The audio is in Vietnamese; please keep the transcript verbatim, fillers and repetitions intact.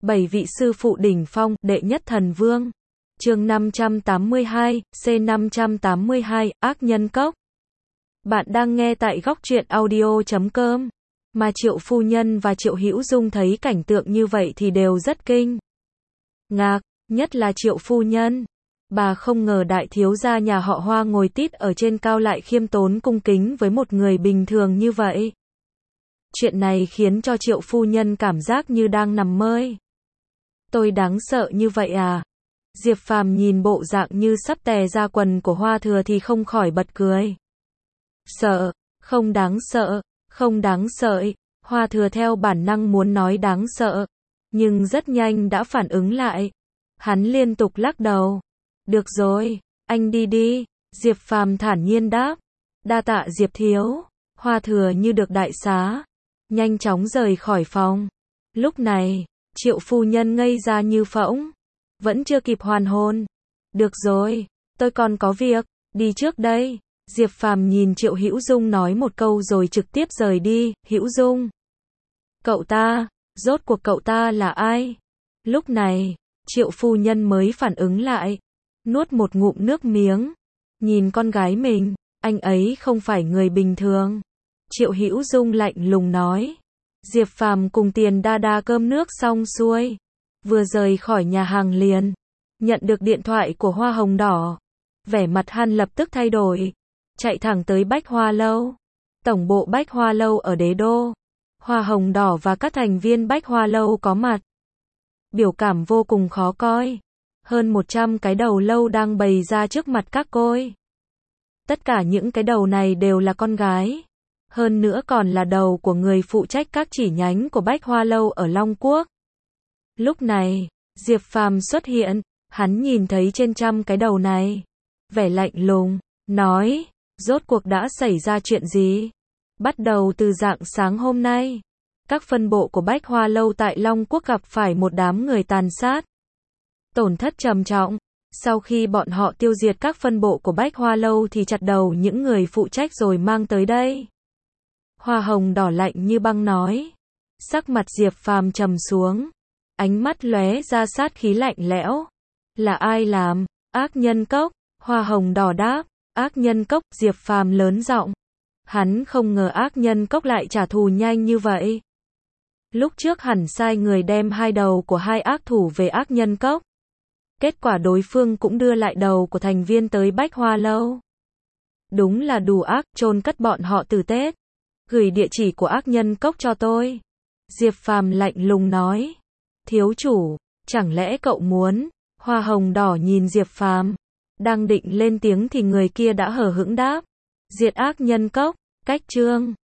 Bảy vị sư phụ đỉnh phong, đệ nhất thần vương. Chương năm trăm tám mươi hai, C năm trăm tám mươi hai, ác nhân cốc. Bạn đang nghe tại góc truyện audio chấm com. Mà Triệu phu nhân và Triệu Hữu Dung thấy cảnh tượng như vậy thì đều rất kinh ngạc, nhất là Triệu phu nhân. Bà không ngờ đại thiếu gia nhà họ Hoa ngồi tít ở trên cao lại khiêm tốn cung kính với một người bình thường như vậy. Chuyện này khiến cho Triệu phu nhân cảm giác như đang nằm mơ. Tôi đáng sợ như vậy à? Diệp Phàm nhìn bộ dạng như sắp tè ra quần của Hoa Thừa thì không khỏi bật cười. Sợ, không đáng sợ, không đáng sợ. Hoa Thừa theo bản năng muốn nói đáng sợ, nhưng rất nhanh đã phản ứng lại. Hắn liên tục lắc đầu. Được rồi, anh đi đi, Diệp Phàm thản nhiên đáp. Đa tạ Diệp thiếu. Hoa Thừa như được đại xá, nhanh chóng rời khỏi phòng. Lúc này, Triệu phu nhân ngây ra như phỗng, vẫn chưa kịp hoàn hồn. Được rồi, tôi còn có việc, đi trước đây. Diệp Phàm nhìn Triệu Hữu Dung nói một câu rồi trực tiếp rời đi. Hữu Dung, cậu ta, rốt cuộc cậu ta là ai? Lúc này, Triệu phu nhân mới phản ứng lại, nuốt một ngụm nước miếng, nhìn con gái mình, anh ấy không phải người bình thường. Triệu Hữu Dung lạnh lùng nói. Diệp Phàm cùng Tiền Đa Đa cơm nước xong xuôi, vừa rời khỏi nhà hàng liền nhận được điện thoại của Hoa Hồng Đỏ. Vẻ mặt hắn lập tức thay đổi, chạy thẳng tới Bách Hoa Lâu. Tổng bộ Bách Hoa Lâu ở Đế Đô. Hoa Hồng Đỏ và các thành viên Bách Hoa Lâu có mặt. Biểu cảm vô cùng khó coi. Hơn một trăm cái đầu lâu đang bày ra trước mặt các côi. Tất cả những cái đầu này đều là con gái. Hơn nữa còn là đầu của người phụ trách các chi nhánh của Bách Hoa Lâu ở Long Quốc. Lúc này, Diệp Phàm xuất hiện, hắn nhìn thấy trên trăm cái đầu này. Vẻ lạnh lùng, nói, rốt cuộc đã xảy ra chuyện gì? Bắt đầu từ rạng sáng hôm nay, các phân bộ của Bách Hoa Lâu tại Long Quốc gặp phải một đám người tàn sát, tổn thất trầm trọng. Sau khi bọn họ tiêu diệt các phân bộ của Bách Hoa Lâu thì chặt đầu những người phụ trách rồi mang tới đây. Hoa Hồng Đỏ lạnh như băng nói. Sắc mặt Diệp Phàm trầm xuống, ánh mắt lóe ra sát khí lạnh lẽo. Là ai làm? Ác nhân cốc. Hoa Hồng Đỏ đáp. Ác nhân cốc. Diệp Phàm lớn giọng. Hắn không ngờ ác nhân cốc lại trả thù nhanh như vậy. Lúc trước hẳn sai người đem hai đầu của hai ác thủ về ác nhân cốc. Kết quả đối phương cũng đưa lại đầu của thành viên tới Bách Hoa Lâu. Đúng là đủ ác, chôn cất bọn họ từ Tết. Gửi địa chỉ của ác nhân cốc cho tôi. Diệp Phàm lạnh lùng nói. Thiếu chủ, chẳng lẽ cậu muốn? Hoa Hồng Đỏ nhìn Diệp Phàm, đang định lên tiếng thì người kia đã hờ hững đáp. Diệt ác nhân cốc, cách chương.